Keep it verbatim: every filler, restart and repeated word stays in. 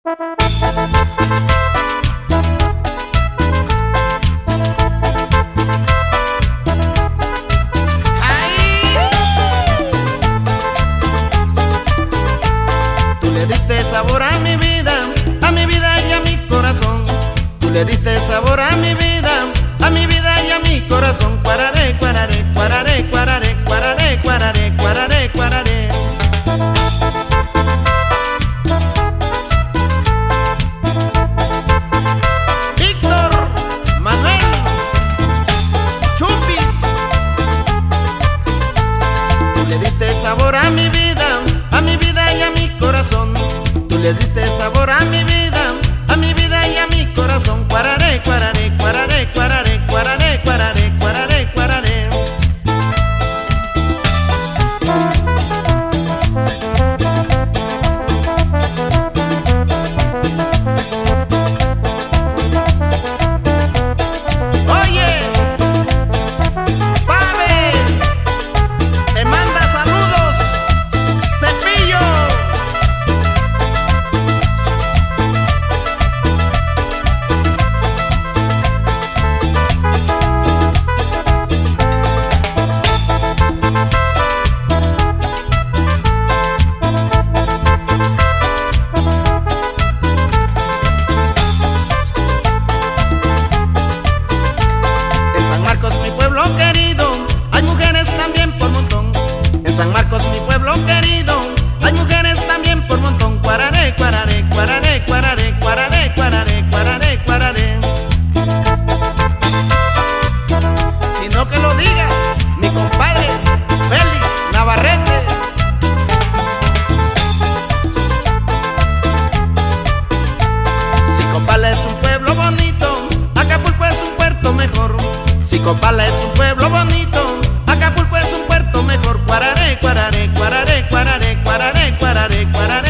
Tú le diste sabor a mi vida, a mi vida y a mi corazón. Tú le diste sabor a mi vida, a mi vida y a mi corazón. Cuararé, cuararé, cuararé, cuararé, cuararé, cuararé, cuararé, cuararé. Víctor Manuel Chupis. Tú le diste sabor a mi vida, a mi vida y a mi corazón. Tú le diste sabor a mi vida, a mi vida y a mi corazón. Cuararé, cuararé, cuararé, cuararé, cuararé, cuararé, cuararé, cuararé. Oye, Pavel, te manda saludos, Cepillo. San Marcos, mi pueblo querido, hay mujeres también por montón. Cuararé, cuararé, cuararé, cuararé, cuararé, cuararé, cuararé, cuararé. Sino que lo diga mi compadre Félix Navarrete. Si Copala es un pueblo bonito, Acapulco es un puerto mejor. Si Copala es un pueblo bonito, Acapulco es un puerto mejor. Cuararé, cuararé, cuararé, cuararé, cuararé, cuararé, cuararé.